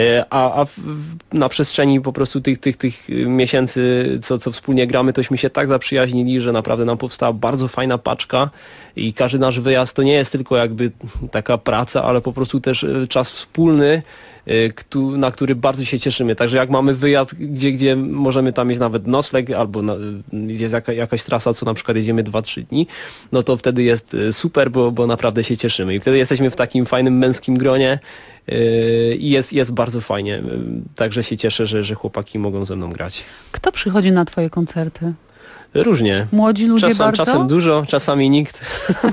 I: Na przestrzeni po prostu tych miesięcy, co wspólnie gramy, tośmy się tak zaprzyjaźnili, że naprawdę nam powstała bardzo fajna paczka i każdy nasz wyjazd to nie jest tylko jakby taka praca, ale po prostu też czas wspólny, na który bardzo się cieszymy. Także jak mamy wyjazd, gdzie możemy tam mieć nawet nocleg, albo jest jakaś trasa, co na przykład jedziemy 2-3 dni, no to wtedy jest super, bo naprawdę się cieszymy. I wtedy jesteśmy w takim fajnym męskim gronie i jest bardzo fajnie. Także się cieszę, że chłopaki mogą ze mną grać.
G: Kto przychodzi na twoje koncerty?
I: Różnie.
G: Młodzi ludzie bardzo?
I: Czasem dużo, czasami nikt.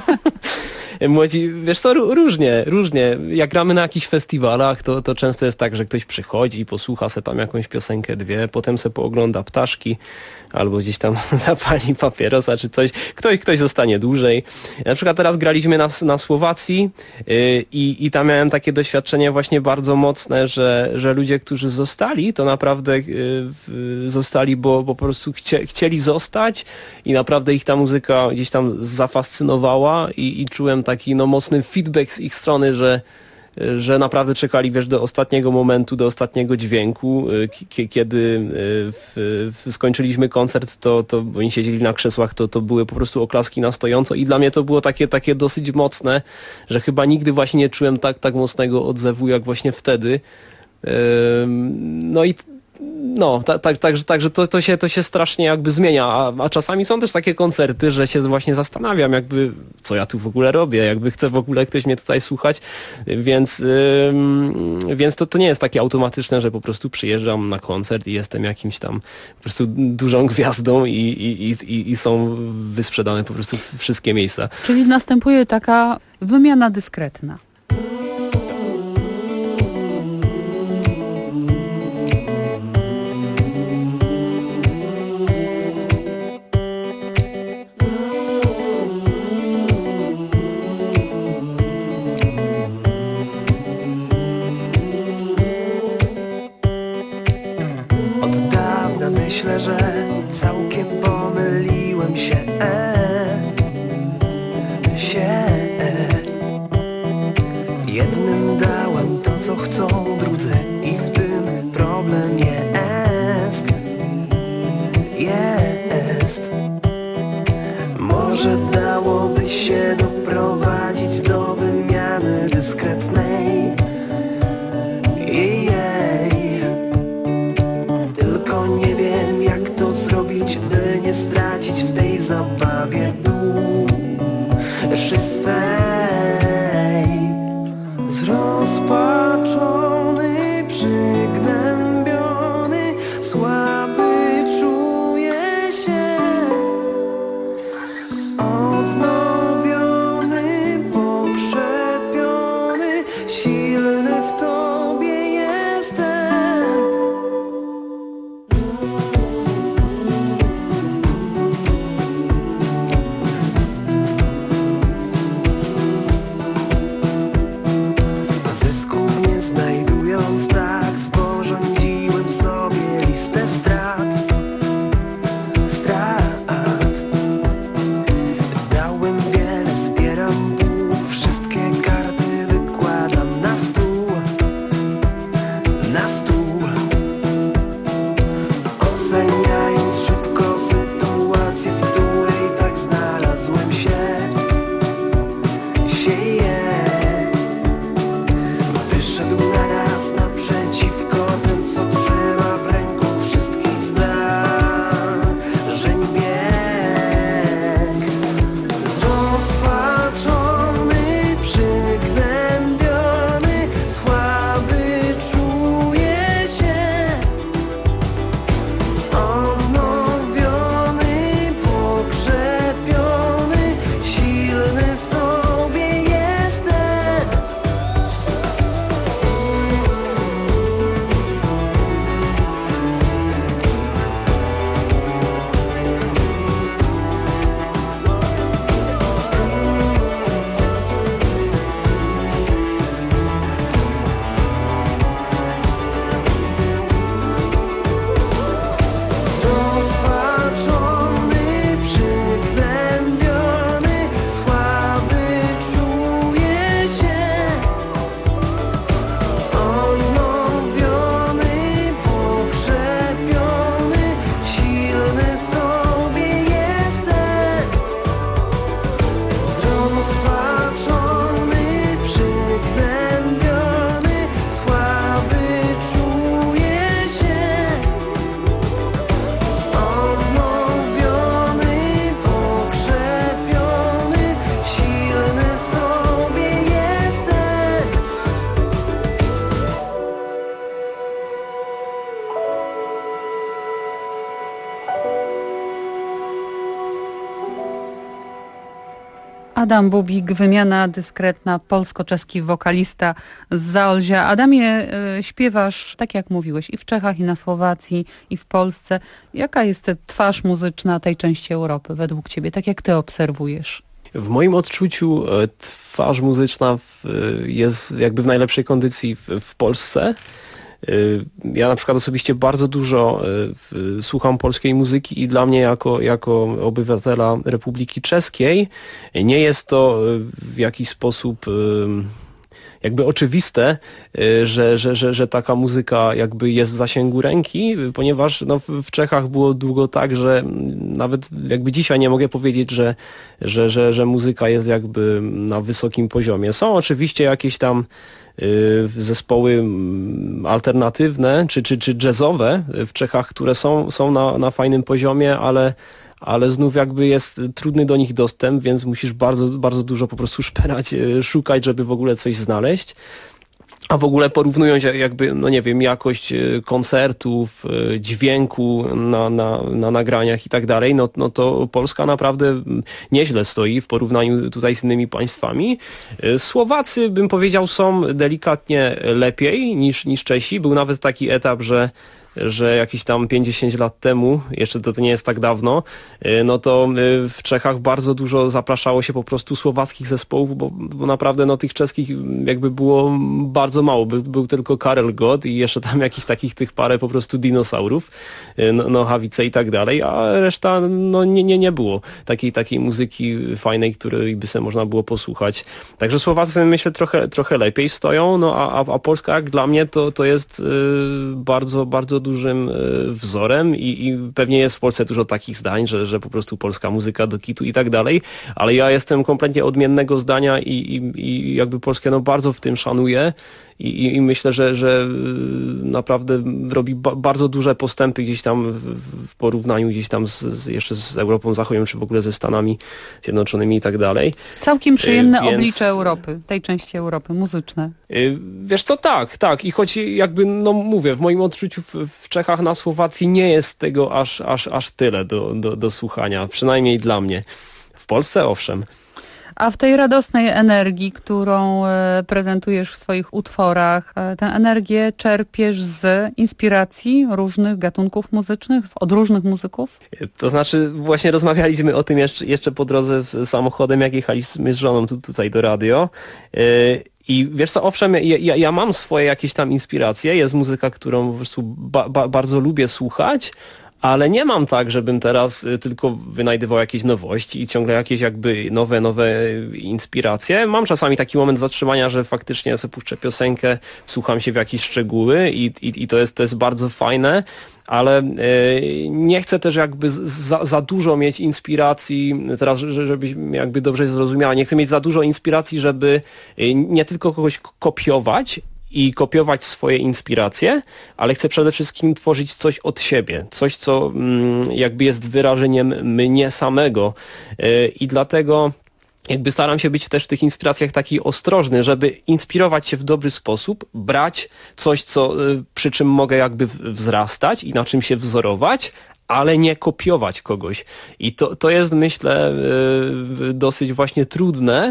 I: Młodzi, wiesz co, różnie. Jak gramy na jakichś festiwalach, to często jest tak, że ktoś przychodzi, posłucha se tam jakąś piosenkę, dwie, potem se poogląda ptaszki, albo gdzieś tam zapali papierosa czy coś. Ktoś zostanie dłużej. Na przykład teraz graliśmy na Słowacji i tam miałem takie doświadczenie właśnie bardzo mocne, że ludzie, którzy zostali, to naprawdę zostali, bo po prostu chcieli zostać i naprawdę ich ta muzyka gdzieś tam zafascynowała i czułem taki mocny feedback z ich strony, że naprawdę czekali, wiesz, do ostatniego momentu, do ostatniego dźwięku. Kiedy skończyliśmy koncert, to oni siedzieli na krzesłach, to były po prostu oklaski na stojąco i dla mnie to było takie dosyć mocne, że chyba nigdy właśnie nie czułem tak mocnego odzewu, jak właśnie wtedy. Także to się strasznie jakby zmienia, a czasami są też takie koncerty, że się właśnie zastanawiam jakby, co ja tu w ogóle robię, jakby chce w ogóle ktoś mnie tutaj słuchać, więc to nie jest takie automatyczne, że po prostu przyjeżdżam na koncert i jestem jakimś tam po prostu dużą gwiazdą i są wysprzedane po prostu wszystkie miejsca.
G: Czyli następuje taka wymiana dyskretna.
J: Myślę, że całkiem pomyliłem się. Jednym dałem to, co chcą drudzy i w tym problem jest. Może dałoby się doprowadzić do wymiany dyskretnej. Tylko nie wiem, jak to zrobić, by nie stracić w tej zabawie duszy swej. Zrozpaczony, przygnębiony, słaby czuję się. Odnowiony, pokrzepiony, silny w Tobie jestem.
G: Adam Bubik, wymiana dyskretna, polsko-czeski wokalista z Zaolzia. Adamie, śpiewasz, tak jak mówiłeś, i w Czechach, i na Słowacji, i w Polsce. Jaka jest twarz muzyczna tej części Europy według ciebie, tak jak ty obserwujesz?
I: W moim odczuciu twarz muzyczna jest jakby w najlepszej kondycji w Polsce. Ja na przykład osobiście bardzo dużo słucham polskiej muzyki i dla mnie jako obywatela Republiki Czeskiej nie jest to w jakiś sposób jakby oczywiste, że taka muzyka jakby jest w zasięgu ręki, ponieważ no, w Czechach było długo tak, że nawet jakby dzisiaj nie mogę powiedzieć, że muzyka jest jakby na wysokim poziomie. Są oczywiście jakieś tam zespoły alternatywne czy jazzowe w Czechach, które są na fajnym poziomie, ale znów jakby jest trudny do nich dostęp, więc musisz bardzo, bardzo dużo po prostu szperać, szukać, żeby w ogóle coś znaleźć. A w ogóle porównując jakby, no nie wiem, jakość koncertów, dźwięku na nagraniach i tak dalej, no to Polska naprawdę nieźle stoi w porównaniu tutaj z innymi państwami. Słowacy, bym powiedział, są delikatnie lepiej niż Czesi. Był nawet taki etap, że jakieś tam 50 lat temu, jeszcze to nie jest tak dawno, no to w Czechach bardzo dużo zapraszało się po prostu słowackich zespołów, bo naprawdę no tych czeskich jakby było bardzo mało. Był tylko Karel Gott i jeszcze tam jakichś takich tych parę po prostu dinosaurów, Nochavice i tak dalej, a reszta no nie było takiej muzyki fajnej, której by sobie można było posłuchać. Także Słowacy myślę trochę lepiej stoją, no a Polska jak dla mnie to jest bardzo, bardzo dużym wzorem i pewnie jest w Polsce dużo takich zdań, że po prostu polska muzyka do kitu i tak dalej, ale ja jestem kompletnie odmiennego zdania i jakby Polskę no bardzo w tym szanuję i myślę, że naprawdę robi bardzo duże postępy gdzieś tam w porównaniu gdzieś tam jeszcze z Europą Zachodnią, czy w ogóle ze Stanami Zjednoczonymi i tak dalej.
G: Całkiem przyjemne oblicze Europy, tej części Europy, muzyczne.
I: Wiesz co, tak. I choć jakby, no mówię, w moim odczuciu w Czechach, na Słowacji nie jest tego aż tyle do słuchania, przynajmniej dla mnie. W Polsce owszem.
G: A w tej radosnej energii, którą prezentujesz w swoich utworach, tę energię czerpiesz z inspiracji różnych gatunków muzycznych, od różnych muzyków?
I: To znaczy właśnie rozmawialiśmy o tym jeszcze po drodze samochodem, jak jechaliśmy z żoną tutaj do radio. I wiesz co, owszem, ja mam swoje jakieś tam inspiracje, jest muzyka, którą po prostu bardzo lubię słuchać, ale nie mam tak, żebym teraz tylko wynajdywał jakieś nowości i ciągle jakieś jakby nowe inspiracje. Mam czasami taki moment zatrzymania, że faktycznie sobie puszczę piosenkę, wsłucham się w jakieś szczegóły i to jest bardzo fajne, ale nie chcę też jakby za dużo mieć inspiracji, teraz żebyś jakby dobrze zrozumiała, nie chcę mieć za dużo inspiracji, żeby nie tylko kogoś kopiować, i kopiować swoje inspiracje, ale chcę przede wszystkim tworzyć coś od siebie, coś, co jakby jest wyrażeniem mnie samego i dlatego jakby staram się być też w tych inspiracjach taki ostrożny, żeby inspirować się w dobry sposób, brać coś, przy czym mogę jakby wzrastać i na czym się wzorować, ale nie kopiować kogoś. I to jest, myślę, dosyć właśnie trudne.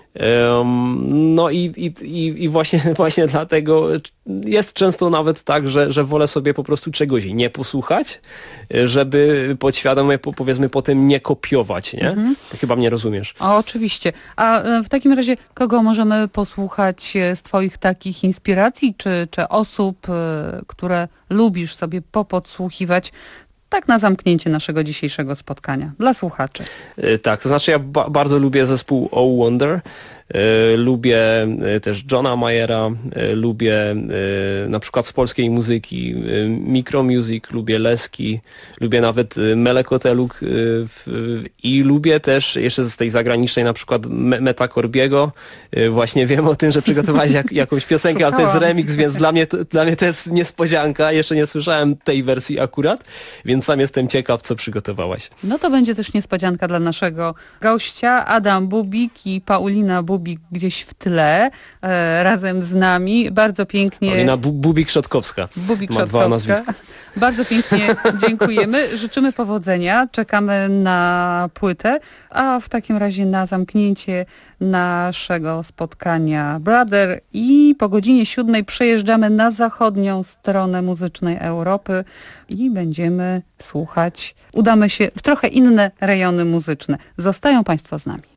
I: No i właśnie dlatego jest często nawet tak, że wolę sobie po prostu czegoś nie posłuchać, żeby podświadomie powiedzmy potem nie kopiować, nie? To chyba mnie rozumiesz.
G: O, oczywiście. A w takim razie kogo możemy posłuchać z twoich takich inspiracji, czy osób, które lubisz sobie popodsłuchiwać? Tak na zamknięcie naszego dzisiejszego spotkania dla słuchaczy.
I: Tak, to znaczy ja bardzo lubię zespół Oh Wonder, lubię też Johna Mayera, lubię na przykład z polskiej muzyki Micromusic, lubię Leski, lubię nawet Mele Koteluk i lubię też jeszcze z tej zagranicznej na przykład Meta Corbiego. Właśnie wiem o tym, że przygotowałeś jakąś piosenkę, ale to jest remix, więc dla mnie to jest niespodzianka. Jeszcze nie słyszałem tej wersji akurat, więc sam jestem ciekaw, co przygotowałaś.
G: No to będzie też niespodzianka dla naszego gościa. Adam Bubik i Paulina Bubik Bubik gdzieś w tle razem z nami. Bardzo pięknie.
I: Paulina Bubik-Szotkowska. Ma dwa nazwiska.
G: Bardzo pięknie dziękujemy. Życzymy powodzenia. Czekamy na płytę. A w takim razie na zamknięcie naszego spotkania Brother i po godzinie 7 przejeżdżamy na zachodnią stronę muzycznej Europy i będziemy słuchać. Udamy się w trochę inne rejony muzyczne. Zostają Państwo z nami.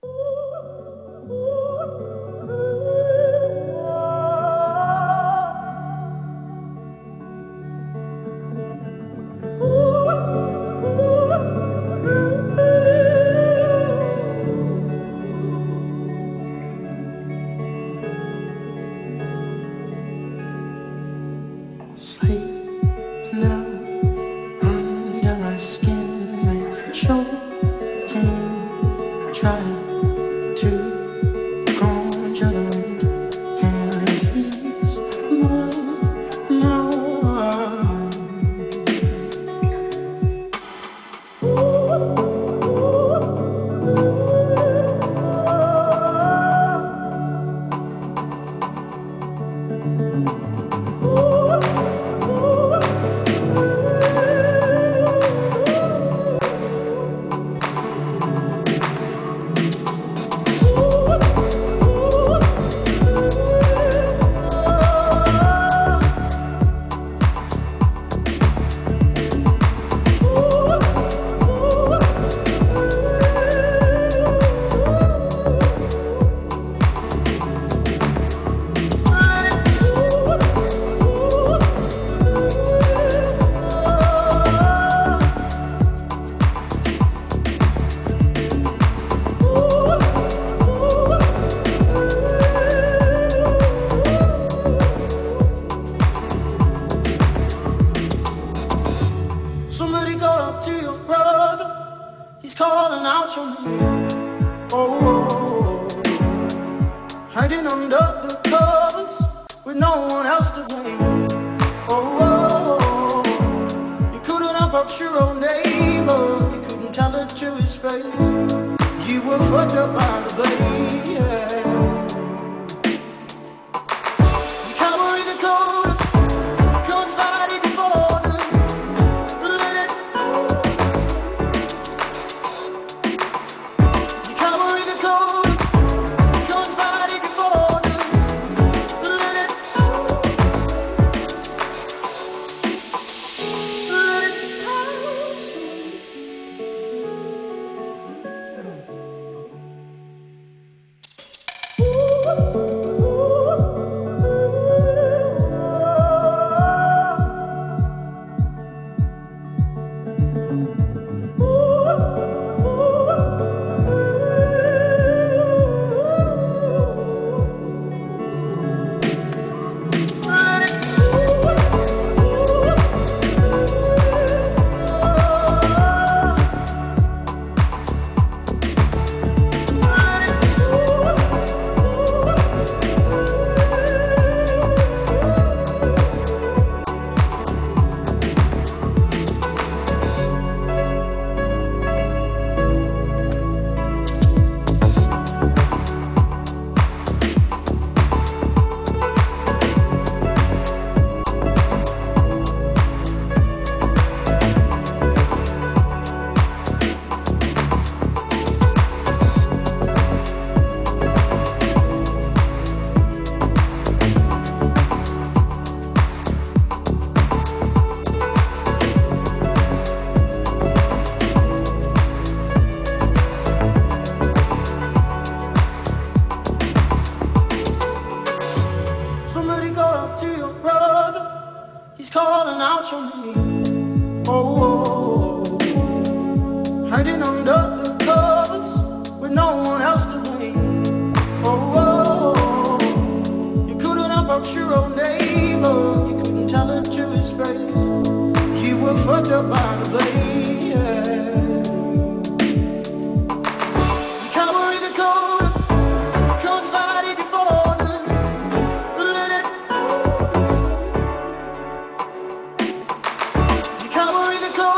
K: Carry the cold.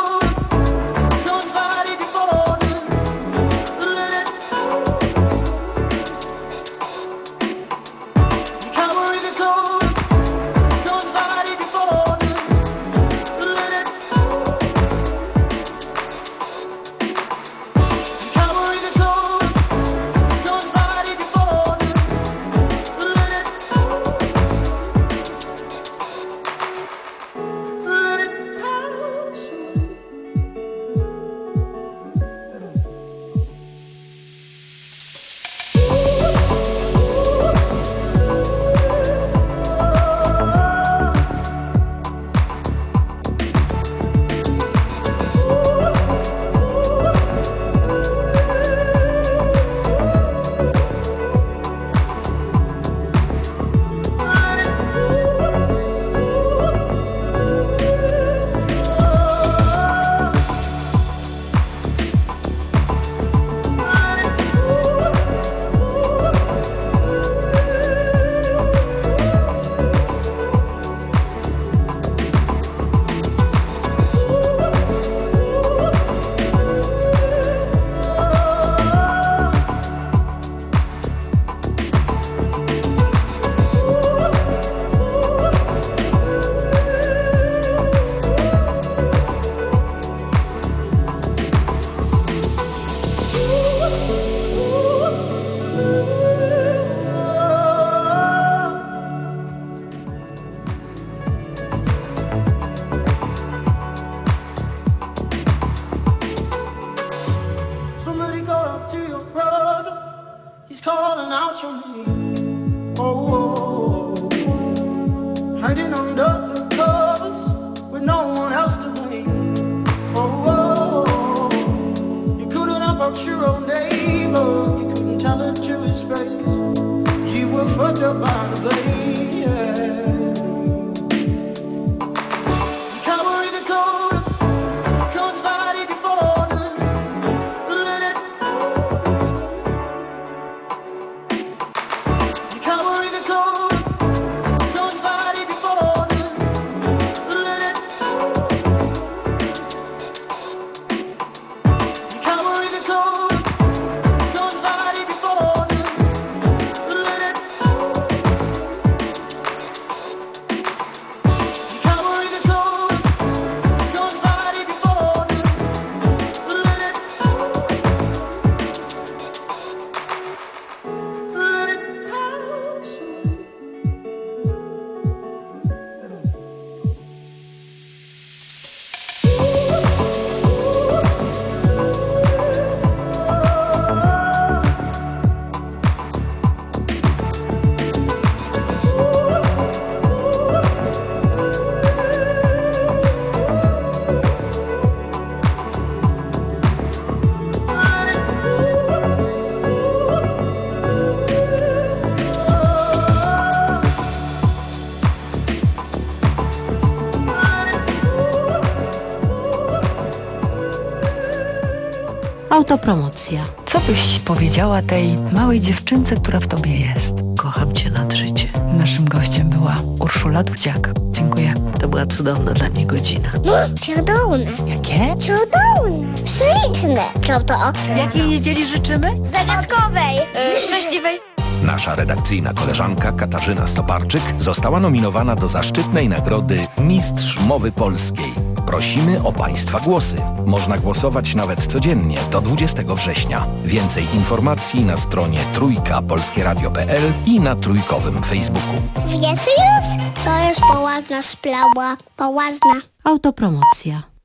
K: out on me. Oh, oh, oh. Hiding under the covers with no one else to blame. Oh, oh, oh. You couldn't help out your own neighbor. You couldn't tell it to his face. You were fucked up by the blame. Yeah. You carry the code, can't fight it before them. Let it. You carry the code, can't fight it before them. Let it. You carry the code, can't fight it before them. Let it. You carry the code, can't fight it before them. Let it. Let it pass.
L: Autopromocja.
M: Co byś powiedziała tej małej dziewczynce, która w tobie jest?
L: Kocham cię nad życie.
M: Naszym gościem była Urszula Dudziak. Dziękuję.
L: To była cudowna dla mnie godzina.
F: Cudowne.
M: Jakie?
F: Cudowne. Śliczne. Prawda?
M: Jakiej niedzieli życzymy?
F: Zagadkowej. Szczęśliwej.
N: Nasza redakcyjna koleżanka Katarzyna Stoparczyk została nominowana do zaszczytnej nagrody Mistrz Mowy Polskiej. Prosimy o Państwa głosy. Można głosować nawet codziennie do 20 września. Więcej informacji na stronie trójkapolskieradio.pl i na trójkowym Facebooku.
F: Wiesz już? To jest poważna sprawa. Poważna.
L: Autopromocja.